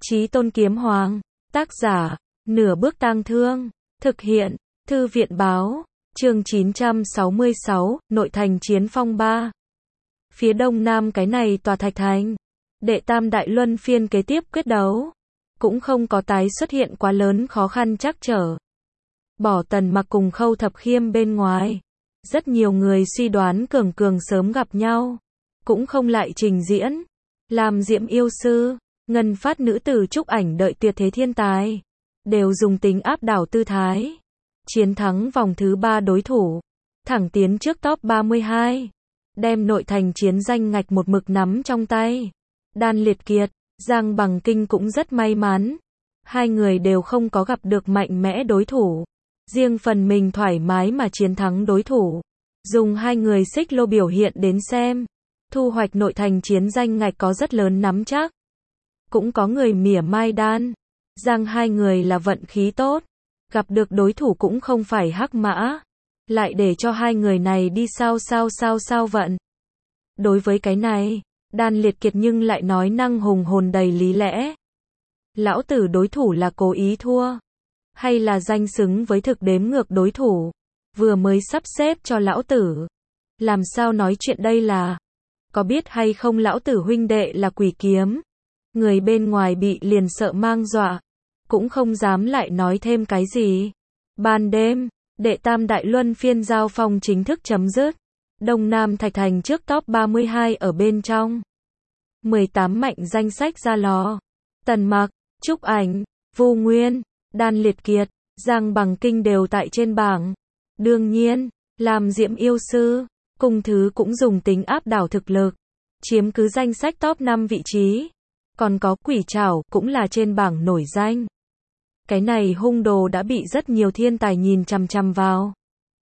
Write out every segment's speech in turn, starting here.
Chí Tôn Kiếm Hoàng, tác giả, Nửa Bước Tang Thương, thực hiện, Thư viện báo, chương 966, Nội thành chiến phong 3. Phía đông nam cái này tòa thạch thành, đệ tam đại luân phiên kế tiếp quyết đấu, cũng không có tái xuất hiện quá lớn khó khăn trắc trở. Bỏ Tần Mặc cùng Khâu Thập Khiêm bên ngoài, rất nhiều người suy đoán Cường sớm gặp nhau, cũng không lại trình diễn. Làm Diệm yêu sư, Ngân Phát nữ tử Trúc Ảnh đợi tuyệt thế thiên tài, đều dùng tính áp đảo tư thái, chiến thắng vòng thứ 3 đối thủ, thẳng tiến trước top 32, đem nội thành chiến danh ngạch một mực nắm trong tay. Đan Liệt Kiệt, Giang Bằng Kinh cũng rất may mắn, hai người đều không có gặp được mạnh mẽ đối thủ, riêng phần mình thoải mái mà chiến thắng đối thủ. Dùng hai người xích lô biểu hiện đến xem, thu hoạch nội thành chiến danh ngạch có rất lớn nắm chắc. Cũng có người mỉa mai Đan, Giang hai người là vận khí tốt, gặp được đối thủ cũng không phải hắc mã, lại để cho hai người này đi sao vận. Đối với cái này, Đan Liệt Kiệt nhưng lại nói năng hùng hồn đầy lý lẽ. Lão tử đối thủ là cố ý thua, hay là danh xứng với thực đếm ngược đối thủ, vừa mới sắp xếp cho lão tử. Làm sao nói chuyện đây là, có biết hay không lão tử huynh đệ là Quỷ Kiếm, người bên ngoài bị liền sợ mang dọa, cũng không dám lại nói thêm cái gì. Ban đêm, đệ tam đại luân phiên giao phong chính thức chấm dứt. Đông Nam Thạch Thành trước top 32 ở bên trong. 18 mạnh danh sách ra lò. Tần Mặc, Trúc Ảnh, Vu Nguyên, Đan Liệt Kiệt, Giang Bằng Kinh đều tại trên bảng. Đương nhiên, làm Diệm yêu sư, cùng thứ cũng dùng tính áp đảo thực lực, chiếm cứ danh sách top 5 vị trí. Còn có Quỷ Trảo cũng là trên bảng nổi danh. Cái này hung đồ đã bị rất nhiều thiên tài nhìn chằm chằm vào,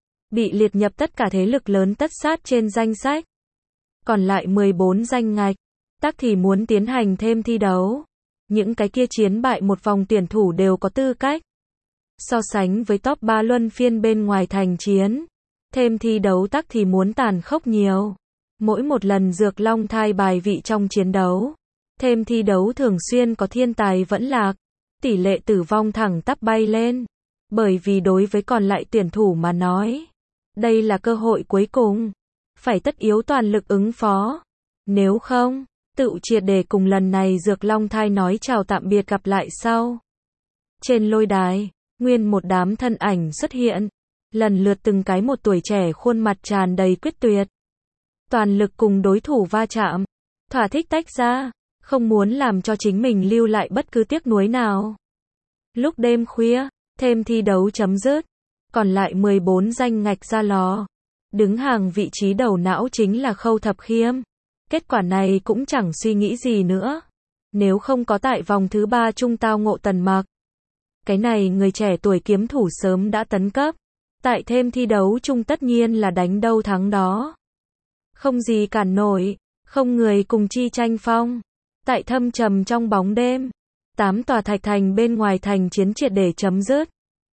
bị liệt nhập tất cả thế lực lớn tất sát trên danh sách. Còn lại 14 danh ngạch, tắc thì muốn tiến hành thêm thi đấu. Những cái kia chiến bại một vòng tuyển thủ đều có tư cách. So sánh với top 3 luân phiên bên ngoài thành chiến, thêm thi đấu tắc thì muốn tàn khốc nhiều. Mỗi một lần Dược Long thai bài vị trong chiến đấu, thêm thi đấu thường xuyên có thiên tài vẫn lạc, tỷ lệ tử vong thẳng tắp bay lên. Bởi vì đối với còn lại tuyển thủ mà nói, đây là cơ hội cuối cùng, phải tất yếu toàn lực ứng phó. Nếu không, tự triệt để cùng lần này Dược Long thai nói chào tạm biệt gặp lại sau. Trên lôi đài, nguyên một đám thân ảnh xuất hiện, lần lượt từng cái một tuổi trẻ khuôn mặt tràn đầy quyết tuyệt. Toàn lực cùng đối thủ va chạm, thỏa thích tách ra, không muốn làm cho chính mình lưu lại bất cứ tiếc nuối nào. Lúc đêm khuya, thêm thi đấu chấm dứt, còn lại 14 danh ngạch ra lò. Đứng hàng vị trí đầu não chính là Khâu Thập Khiêm. Kết quả này cũng chẳng suy nghĩ gì nữa. Nếu không có tại vòng thứ 3 chung tao ngộ Tần Mặc, cái này người trẻ tuổi kiếm thủ sớm đã tấn cấp. Tại thêm thi đấu chung tất nhiên là đánh đâu thắng đó. Không gì cản nổi, không người cùng chi tranh phong. Tại thâm trầm trong bóng đêm, 8 tòa thạch thành bên ngoài thành chiến triệt để chấm dứt.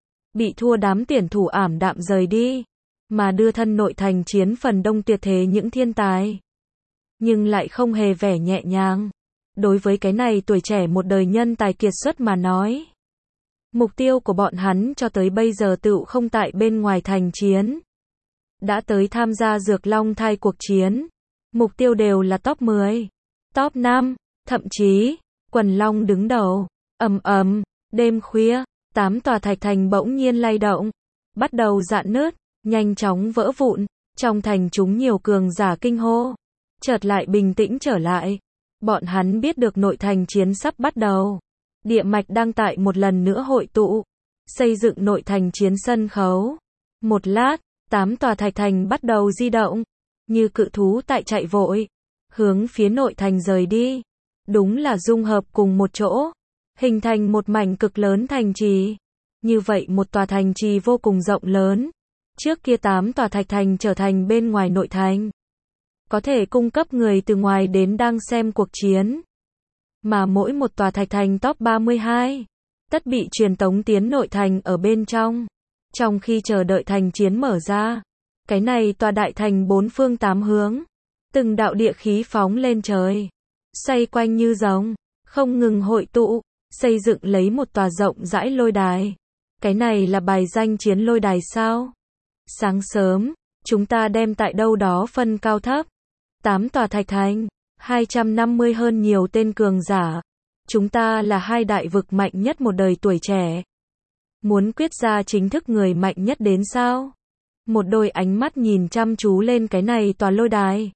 Bị thua đám tuyển thủ ảm đạm rời đi, mà đưa thân nội thành chiến phần đông tuyệt thế những thiên tài. Nhưng lại không hề vẻ nhẹ nhàng. Đối với cái này tuổi trẻ một đời nhân tài kiệt xuất mà nói, mục tiêu của bọn hắn cho tới bây giờ tựu không tại bên ngoài thành chiến. Đã tới tham gia Dược Long thai cuộc chiến, mục tiêu đều là top 10, top 5, thậm chí, quần long đứng đầu. Đêm khuya, 8 tòa thạch thành bỗng nhiên lay động, bắt đầu rạn nứt, nhanh chóng vỡ vụn, trong thành chúng nhiều cường giả kinh hô, chợt lại bình tĩnh trở lại. Bọn hắn biết được nội thành chiến sắp bắt đầu. Địa mạch đang tại một lần nữa hội tụ, xây dựng nội thành chiến sân khấu. Một lát, 8 tòa thạch thành bắt đầu di động, như cự thú tại chạy vội, hướng phía nội thành rời đi. Đúng là dung hợp cùng một chỗ, hình thành một mảnh cực lớn thành trì. Như vậy một tòa thành trì vô cùng rộng lớn. Trước kia 8 tòa thạch thành trở thành bên ngoài nội thành, có thể cung cấp người từ ngoài đến đang xem cuộc chiến. Mà mỗi một tòa thạch thành top 32, tất bị truyền tống tiến nội thành ở bên trong. Trong khi chờ đợi thành chiến mở ra, cái này tòa đại thành 4 phương 8 hướng, từng đạo địa khí phóng lên trời, xoay quanh như rồng, không ngừng hội tụ, xây dựng lấy một tòa rộng rãi lôi đài. Cái này là bài danh chiến lôi đài sao? Sáng sớm, chúng ta đem tại đâu đó phân cao thấp. 8 tòa thạch thành, 250 hơn nhiều tên cường giả. Chúng ta là hai đại vực mạnh nhất một đời tuổi trẻ. Muốn quyết ra chính thức người mạnh nhất đến sao? Một đôi ánh mắt nhìn chăm chú lên cái này tòa lôi đài.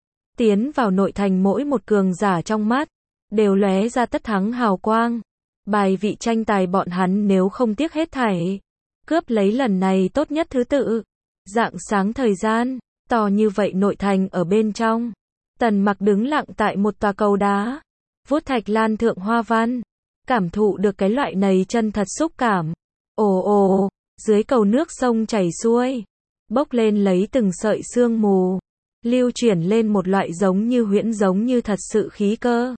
Tiến vào nội thành mỗi một cường giả trong mắt, đều lóe ra tất thắng hào quang. Bài vị tranh tài bọn hắn nếu không tiếc hết thảy, cướp lấy lần này tốt nhất thứ tự. Rạng sáng thời gian, to như vậy nội thành ở bên trong. Tần Mặc đứng lặng tại một tòa cầu đá, vuốt thạch lan thượng hoa văn, cảm thụ được cái loại này chân thật xúc cảm. Ồ ồ, dưới cầu nước sông chảy xuôi, bốc lên lấy từng sợi sương mù, lưu chuyển lên một loại giống như huyễn giống như thật sự khí cơ.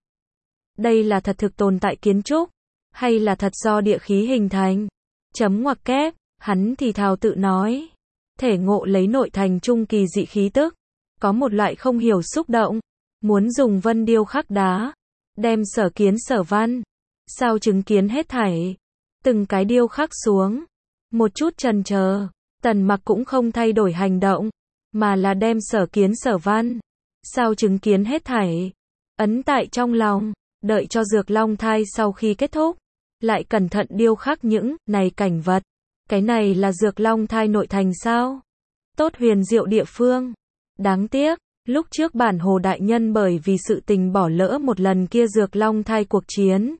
Đây là thật thực tồn tại kiến trúc, hay là thật do địa khí hình thành? Chấm ngoặc kép, hắn thì thào tự nói. Thể ngộ lấy nội thành trung kỳ dị khí tức, có một loại không hiểu xúc động, muốn dùng vân điêu khắc đá, đem sở kiến sở văn, sao chứng kiến hết thảy, từng cái điêu khắc xuống, một chút chần chờ, Tần Mặc cũng không thay đổi hành động, mà là đem sở kiến sở văn, sao chứng kiến hết thảy, ấn tại trong lòng, đợi cho Dược Long thai sau khi kết thúc, lại cẩn thận điêu khắc những này cảnh vật. Cái này là Dược Long thai nội thành sao? Tốt huyền diệu địa phương. Đáng tiếc, lúc trước bản hồ đại nhân bởi vì sự tình bỏ lỡ một lần kia Dược Long thai cuộc chiến.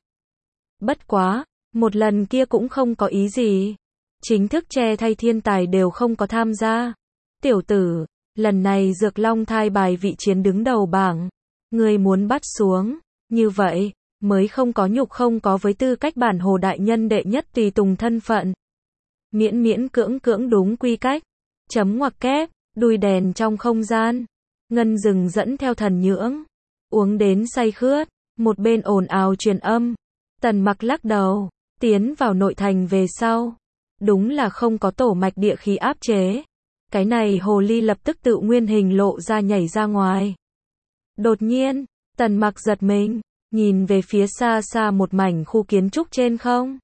Bất quá, một lần kia cũng không có ý gì. Chính thức che thay thiên tài đều không có tham gia. Tiểu tử, lần này Dược Long thai bài vị chiến đứng đầu bảng. Người muốn bắt xuống, như vậy, mới không có nhục không có với tư cách bản hồ đại nhân đệ nhất tùy tùng thân phận. Miễn miễn cưỡng cưỡng đúng quy cách. Chấm ngoặc kép, đùi đèn trong không gian. Ngân rừng dẫn theo thần nhưỡng. Uống đến say khướt, một bên ồn ào truyền âm. Tần Mặc lắc đầu, tiến vào nội thành về sau. Đúng là không có tổ mạch địa khí áp chế. Cái này hồ ly lập tức tự nguyên hình lộ ra nhảy ra ngoài. Đột nhiên, Tần Mặc giật mình, nhìn về phía xa xa một mảnh khu kiến trúc trên không.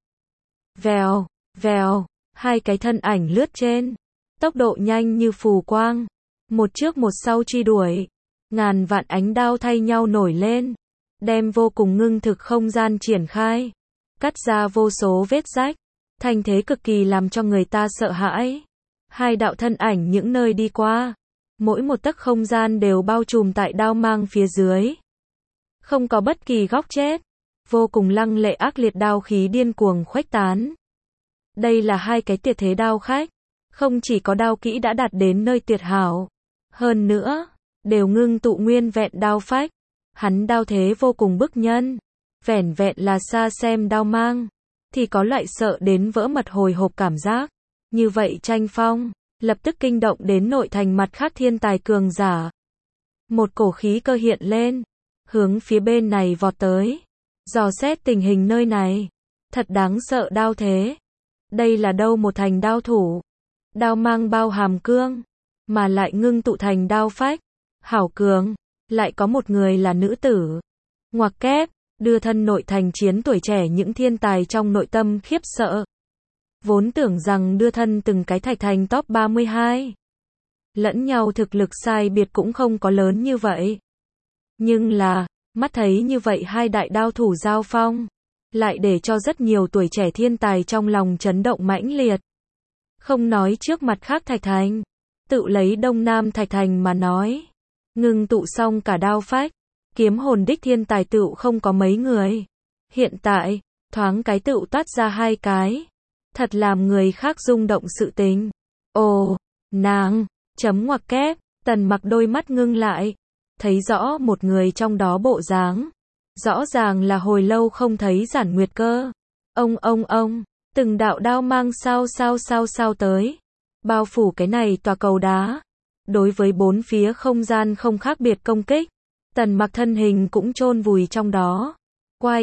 Vèo, vèo. Hai cái thân ảnh lướt trên, tốc độ nhanh như phù quang, một trước một sau truy đuổi, ngàn vạn ánh đao thay nhau nổi lên, đem vô cùng ngưng thực không gian triển khai, cắt ra vô số vết rách, thành thế cực kỳ làm cho người ta sợ hãi. Hai đạo thân ảnh những nơi đi qua, mỗi một tấc không gian đều bao trùm tại đao mang phía dưới, không có bất kỳ góc chết, vô cùng lăng lệ ác liệt đao khí điên cuồng khuếch tán. Đây là hai cái tuyệt thế đao khách, không chỉ có đao kỹ đã đạt đến nơi tuyệt hảo, hơn nữa, đều ngưng tụ nguyên vẹn đao phách. Hắn đao thế vô cùng bức nhân, vẻn vẹn là xa xem đao mang, thì có loại sợ đến vỡ mật hồi hộp cảm giác. Như vậy tranh phong, lập tức kinh động đến nội thành mặt khác thiên tài cường giả. Một cổ khí cơ hiện lên, hướng phía bên này vọt tới, dò xét tình hình nơi này, thật đáng sợ đao thế. Đây là đâu một thành đao thủ, đao mang bao hàm cương, mà lại ngưng tụ thành đao phách, hảo cường, lại có một người là nữ tử. Ngoặc kép, đưa thân nội thành chiến tuổi trẻ những thiên tài trong nội tâm khiếp sợ. Vốn tưởng rằng đưa thân từng cái thạch thành top 32. Lẫn nhau thực lực sai biệt cũng không có lớn như vậy. Nhưng là, mắt thấy như vậy hai đại đao thủ giao phong, lại để cho rất nhiều tuổi trẻ thiên tài trong lòng chấn động mãnh liệt. Không nói trước mặt khác thạch thành, tự lấy Đông Nam thạch thành mà nói, ngưng tụ xong cả đao phách, kiếm hồn đích thiên tài tựu không có mấy người. Hiện tại, thoáng cái tựu toát ra hai cái, thật làm người khác rung động sự tình. Ồ, nàng, chấm ngoặc kép, Tần Mặc đôi mắt ngưng lại, thấy rõ một người trong đó bộ dáng. Rõ ràng là hồi lâu không thấy Giản Nguyệt Cơ. Ông, từng đạo đao mang sao tới, bao phủ cái này tòa cầu đá. Đối với bốn phía không gian không khác biệt công kích, Tần Mặc thân hình cũng chôn vùi trong đó. Quai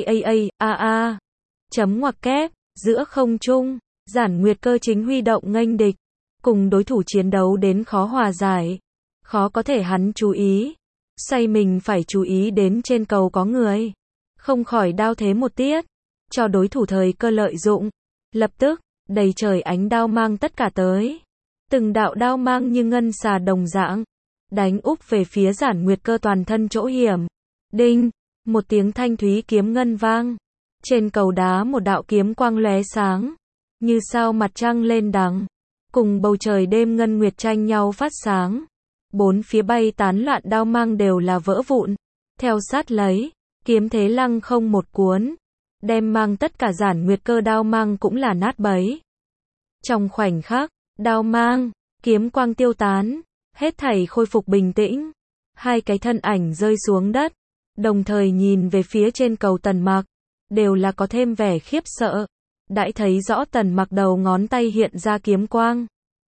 a. Chấm ngoặc kép, giữa không trung, Giản Nguyệt Cơ chính huy động nghênh địch, cùng đối thủ chiến đấu đến khó hòa giải, khó có thể hắn chú ý. Say mình phải chú ý đến trên cầu có người, không khỏi đao thế một tiết. cho đối thủ thời cơ lợi dụng. Lập tức, đầy trời ánh đao mang tất cả tới. Từng đạo đao mang như ngân xà đồng dạng, đánh úp về phía Giản Nguyệt Cơ toàn thân chỗ hiểm. Đinh, một tiếng thanh thúy kiếm ngân vang. Trên cầu đá một đạo kiếm quang lóe sáng, như sao mặt trăng lên đằng, cùng bầu trời đêm ngân nguyệt tranh nhau phát sáng. Bốn phía bay tán loạn đao mang đều là vỡ vụn. Theo sát lấy, kiếm thế lăng không một cuốn, đem mang tất cả Giản Nguyệt Cơ đao mang cũng là nát bấy. Trong khoảnh khắc, đao mang, kiếm quang tiêu tán, hết thảy khôi phục bình tĩnh. Hai cái thân ảnh rơi xuống đất, đồng thời nhìn về phía trên cầu Tần Mặc, đều là có thêm vẻ khiếp sợ. Đãi thấy rõ Tần Mặc đầu ngón tay hiện ra kiếm quang.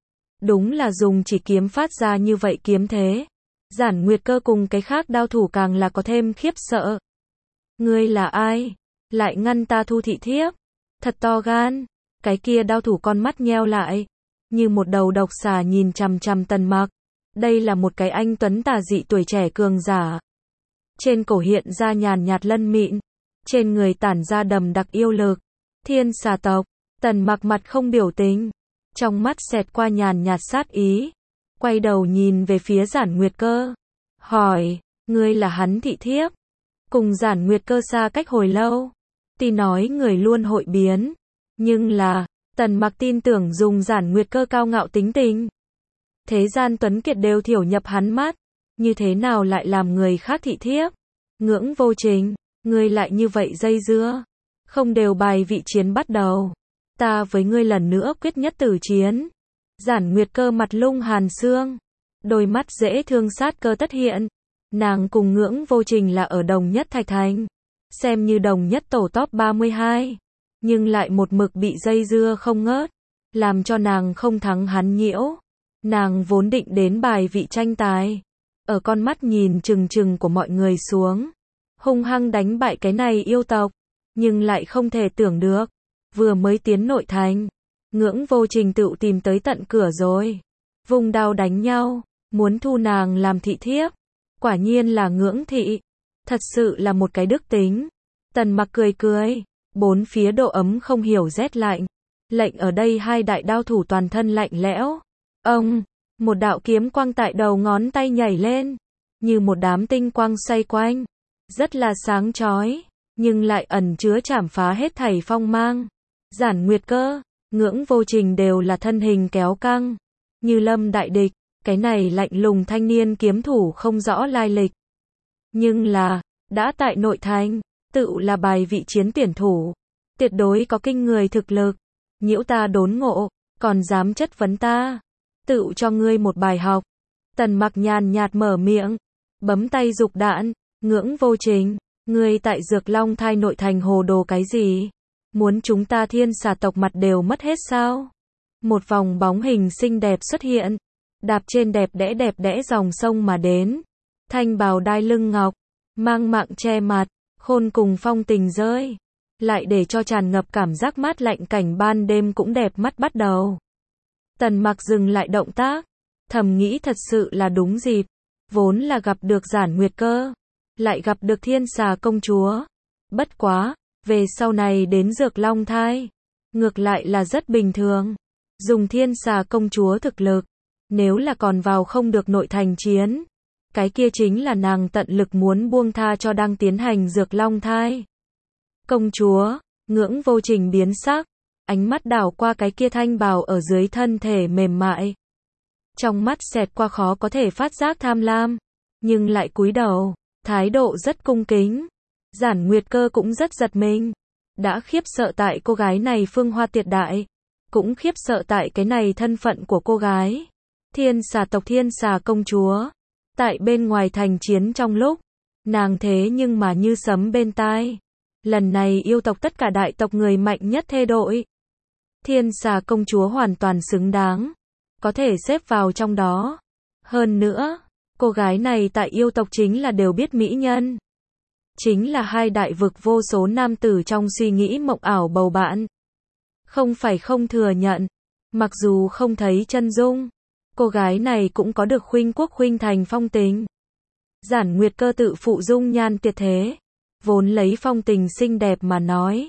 Đúng là dùng chỉ kiếm phát ra như vậy kiếm thế. Giản Nguyệt Cơ cùng cái khác đao thủ càng là có thêm khiếp sợ. Ngươi là ai? Lại ngăn ta thu thị thiếp? Thật to gan. Cái kia đao thủ con mắt nheo lại, như một đầu độc xà nhìn chằm chằm Tần Mặc. Đây là một cái anh tuấn tà dị tuổi trẻ cường giả. Trên cổ hiện ra nhàn nhạt lân mịn, trên người tản ra đầm đặc yêu lực. Thiên xà tộc. Tần Mặc mặt không biểu tình, trong mắt xẹt qua nhàn nhạt sát ý, quay đầu nhìn về phía Giản Nguyệt Cơ, hỏi, ngươi là hắn thị thiếp? Cùng Giản Nguyệt Cơ xa cách hồi lâu, tuy nói người luôn hội biến, nhưng là, Tần Mặc tin tưởng dùng Giản Nguyệt Cơ cao ngạo tính tình, thế gian tuấn kiệt đều thiểu nhập hắn mắt, như thế nào lại làm người khác thị thiếp? Ngưỡng Vô Trình, ngươi lại như vậy dây dưa, không đều bài vị chiến bắt đầu, ta với ngươi lần nữa quyết nhất tử chiến. Giản Nguyệt Cơ mặt lung hàn xương, đôi mắt dễ thương sát cơ tất hiện. Nàng cùng Ngưỡng Vô Trình là ở đồng nhất Thạch Thành, xem như đồng nhất tổ top 32, nhưng lại một mực bị dây dưa không ngớt, làm cho nàng không thắng hắn nhiễu. Nàng vốn định đến bài vị tranh tài, ở con mắt nhìn chừng chừng của mọi người xuống, hung hăng đánh bại cái này yêu tộc, nhưng lại không thể tưởng được, vừa mới tiến nội thành, Ngưỡng Vô Trình tự tìm tới tận cửa rồi, vùng đao đánh nhau, muốn thu nàng làm thị thiếp. Quả nhiên là Ngưỡng thị, thật sự là một cái đức tính. Tần Mặc cười cười, bốn phía độ ấm không hiểu rét lạnh, lệnh ở đây hai đại đao thủ toàn thân lạnh lẽo. Ông, một đạo kiếm quang tại đầu ngón tay nhảy lên, như một đám tinh quang xoay quanh, rất là sáng chói, nhưng lại ẩn chứa chảm phá hết thảy phong mang. Giản Nguyệt Cơ, Ngưỡng Vô Trình đều là thân hình kéo căng, như lâm đại địch, cái này lạnh lùng thanh niên kiếm thủ không rõ lai lịch. Nhưng là, đã tại nội thành, tự là bài vị chiến tuyển thủ, tuyệt đối có kinh người thực lực, nhiễu ta đốn ngộ, còn dám chất vấn ta, tự cho ngươi một bài học. Tần Mặc nhàn nhạt mở miệng, bấm tay dục đạn. Ngưỡng Vô Trình, ngươi tại Dược Long Thai nội thành hồ đồ cái gì? Muốn chúng ta thiên xà tộc mặt đều mất hết sao? Một vòng bóng hình xinh đẹp xuất hiện, đạp trên đẹp đẽ dòng sông mà đến. Thanh bào đai lưng ngọc, mang mạng che mặt, khôn cùng phong tình rơi, lại để cho tràn ngập cảm giác mát lạnh cảnh ban đêm cũng đẹp mắt bắt đầu. Tần Mặc dừng lại động tác, thầm nghĩ thật sự là đúng dịp, vốn là gặp được Giản Nguyệt Cơ, lại gặp được Thiên Xà công chúa. Bất quá, về sau này đến Dược Long Thai, ngược lại là rất bình thường. Dùng Thiên Xà công chúa thực lực, nếu là còn vào không được nội thành chiến, cái kia chính là nàng tận lực muốn buông tha cho đang tiến hành Dược Long Thai. Công chúa, Ngưỡng Vô Trình biến sắc, ánh mắt đảo qua cái kia thanh bào ở dưới thân thể mềm mại. Trong mắt xẹt qua khó có thể phát giác tham lam, nhưng lại cúi đầu, thái độ rất cung kính. Giản Nguyệt Cơ cũng rất giật mình, đã khiếp sợ tại cô gái này phương hoa tuyệt đại, cũng khiếp sợ tại cái này thân phận của cô gái. Thiên xà tộc Thiên Xà công chúa, tại bên ngoài thành chiến trong lúc, nàng thế nhưng mà như sấm bên tai. Lần này yêu tộc tất cả đại tộc người mạnh nhất thê đội. Thiên Xà công chúa hoàn toàn xứng đáng, có thể xếp vào trong đó. Hơn nữa, cô gái này tại yêu tộc chính là đều biết mỹ nhân. Chính là hai đại vực vô số nam tử trong suy nghĩ mộng ảo bầu bạn. Không phải không thừa nhận, mặc dù không thấy chân dung, cô gái này cũng có được khuynh quốc khuynh thành phong tình. Giản Nguyệt Cơ tự phụ dung nhan tuyệt thế, vốn lấy phong tình xinh đẹp mà nói,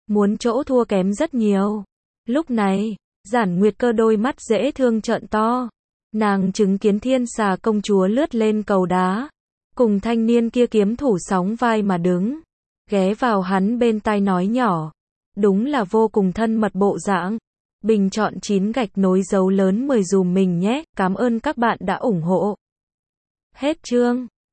muốn chỗ thua kém rất nhiều. Lúc này, Giản Nguyệt Cơ đôi mắt dễ thương trợn to. Nàng chứng kiến Thiên Xà công chúa lướt lên cầu đá, cùng thanh niên kia kiếm thủ sóng vai mà đứng, ghé vào hắn bên tai nói nhỏ, đúng là vô cùng thân mật bộ dạng. Bình chọn 9 gạch nối dấu lớn 10 dùm mình nhé, cảm ơn các bạn đã ủng hộ. Hết chương.